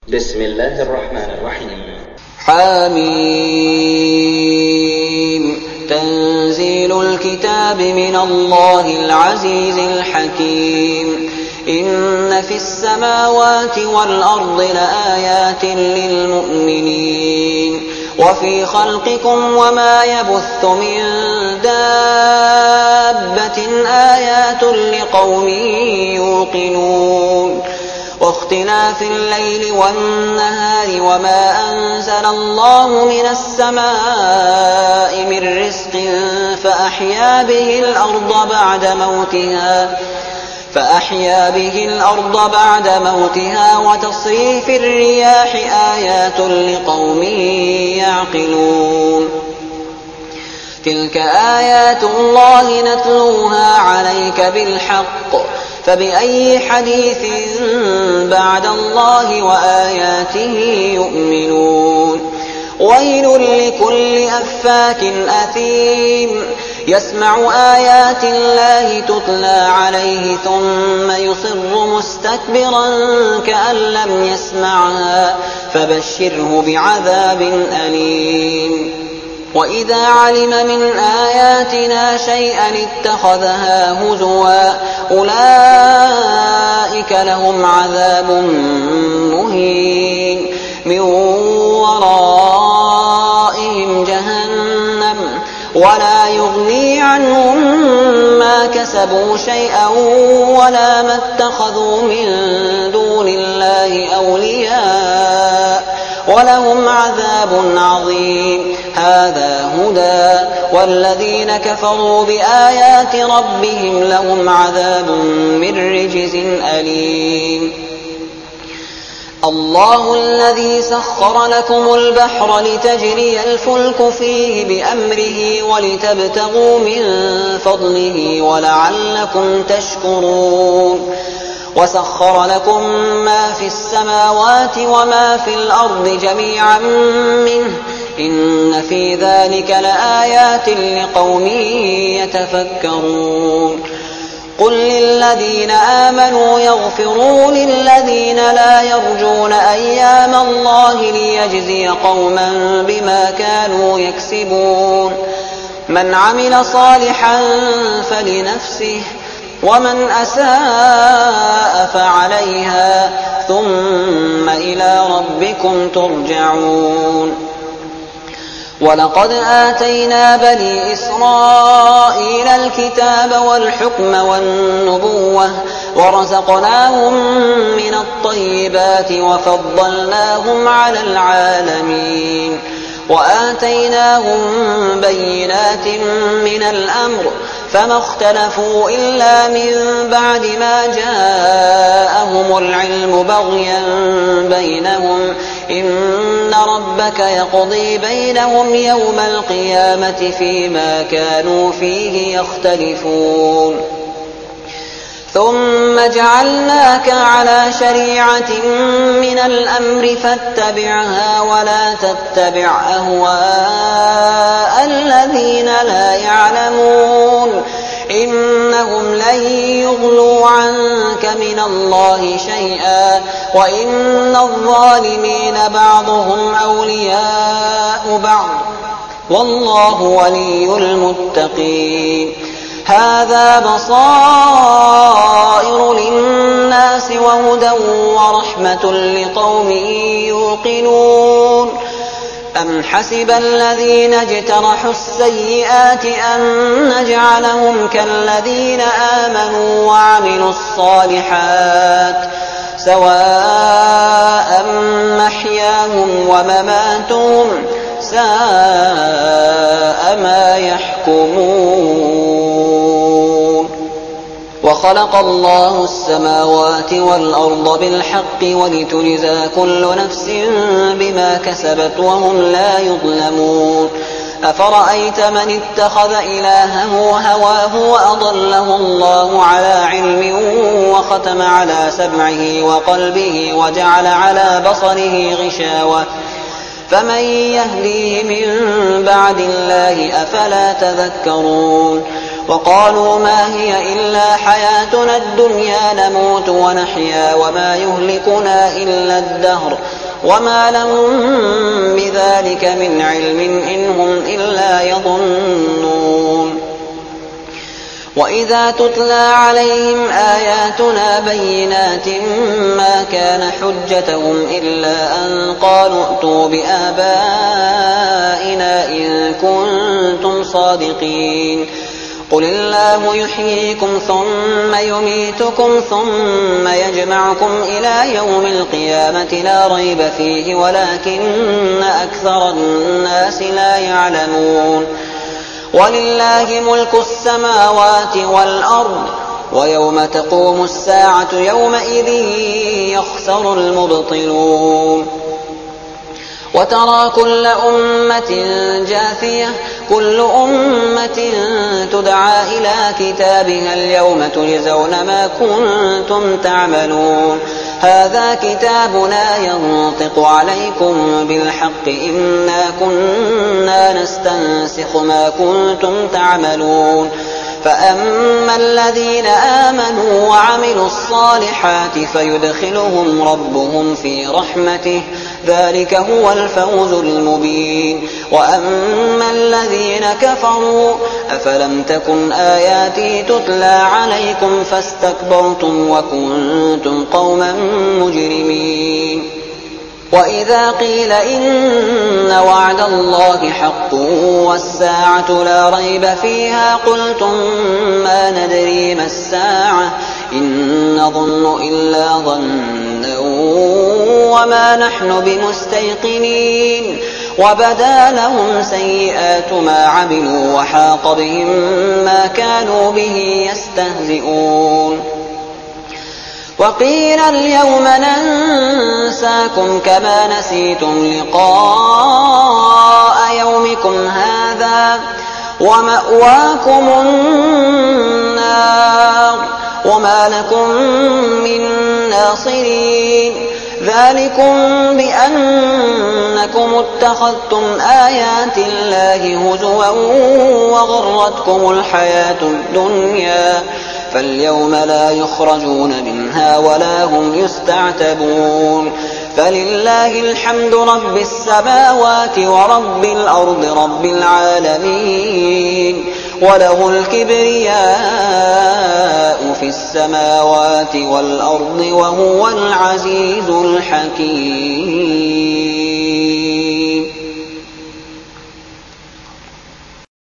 بسم الله الرحمن الرحيم. حميم. تنزيل الكتاب من الله العزيز الحكيم. إن في السماوات والأرض لآيات للمؤمنين وفي خلقكم وما يبث من دابة آيات لقوم يوقنون. واختلاف الليل والنهار وما أنزل الله من السماء من رزق فأحيا به الأرض بعد موتها وتصريف الرياح آيات لقوم يعقلون. تلك آيات الله نتلوها عليك بالحق فبأي حديث بعد الله وآياته يؤمنون. ويل لكل أفاك أثيم يسمع آيات الله تتلى عليه ثم يصر مستكبرا كأن لم يسمعها فبشره بعذاب أليم. وإذا علم من آياتنا شيئا اتخذها هزوا أولئك لهم عذاب مهين من ورائهم جهنم ولا يغني عنهم ما كسبوا شيئا ولا ما اتخذوا من دون الله أولياء ولهم عذاب عظيم. هذا هدى والذين كفروا بآيات ربهم لهم عذاب من رجز أليم. الله الذي سخر لكم البحر لتجري الفلك فيه بأمره ولتبتغوا من فضله ولعلكم تشكرون. وسخر لكم ما في السماوات وما في الأرض جميعا منه إن في ذلك لآيات لقوم يتفكرون. قل للذين آمنوا يغفروا للذين لا يرجون أيام الله ليجزي قوما بما كانوا يكسبون. من عمل صالحا فلنفسه ومن أساء فعليها ثم إلى ربكم ترجعون. ولقد آتينا بني إسرائيل الكتاب والحكم والنبوة ورزقناهم من الطيبات وفضلناهم على العالمين وآتيناهم بينات من الأمر فما اختلفوا إلا من بعد ما جاءهم العلم بغيا بينهم إن ربك يقضي بينهم يوم القيامة فيما كانوا فيه يختلفون. ثم جعلناك على شريعة من الأمر فاتبعها ولا تتبع أهواء الذين لا يعلمون إنهم لن يغنوا عنك من الله شيئا وإن الظالمين بعضهم أولياء بعض والله ولي المتقين. هذا بصائر للناس وهدى ورحمة لقوم يوقنون. أم حسب الذين اجترحوا السيئات أن نجعلهم كالذين آمنوا وعملوا الصالحات سواء محياهم ومماتهم ساء ما يحكمون. وخلق الله السماوات والأرض بالحق ولتجزى كل نفس بما كسبت وهم لا يظلمون. أفرأيت من اتخذ إلهه هواه وأضله الله على علم وختم على سمعه وقلبه وجعل على بصره غشاوة فمن يهديه من بعد الله أفلا تذكرون. وقالوا ما هي إلا حياتنا الدنيا نموت ونحيا وما يهلكنا إلا الدهر وما لهم بذلك من علم إن هم إلا يظنون وإذا تتلى عليهم آياتنا بينات ما كان حجتهم إلا أن قالوا ائتوا بآبائنا إن كنتم صادقين قل الله يحييكم ثم يميتكم ثم يجمعكم إلى يوم القيامة لا ريب فيه ولكن أكثر الناس لا يعلمون ولله ملك السماوات والأرض ويوم تقوم الساعة يومئذ يخسر المبطلون وترى كل أمة جاثية كل أمة تدعى إلى كتابها اليوم تجزون ما كنتم تعملون هذا كتابنا ينطق عليكم بالحق إنا كنا نستنسخ ما كنتم تعملون فأما الذين آمنوا وعملوا الصالحات فيدخلهم ربهم في رحمته ذلك هو الفوز المبين وأما الذين كفروا أفلم تكن آياتي تتلى عليكم فاستكبرتم وكنتم قوما مجرمين وإذا قيل إن وعد الله حق والساعة لا ريب فيها قلتم ما ندري ما الساعة إن نظن إلا ظنا وما نحن بمستيقنين وبدا لهم سيئات ما عملوا وحاق بهم ما كانوا به يستهزئون وقيل اليوم ننساكم كما نسيتم لقاء يومكم هذا ومأواكم النار وما لكم من ناصرين ذلكم بأنكم اتخذتم آيات الله هزوا وغرتكم الحياة الدنيا فاليوم لا يخرجون منها ولا هم يستعتبون فلله الحمد رب السماوات ورب الأرض رب العالمين وله الكبرياء في السماوات والأرض وهو العزيز الحكيم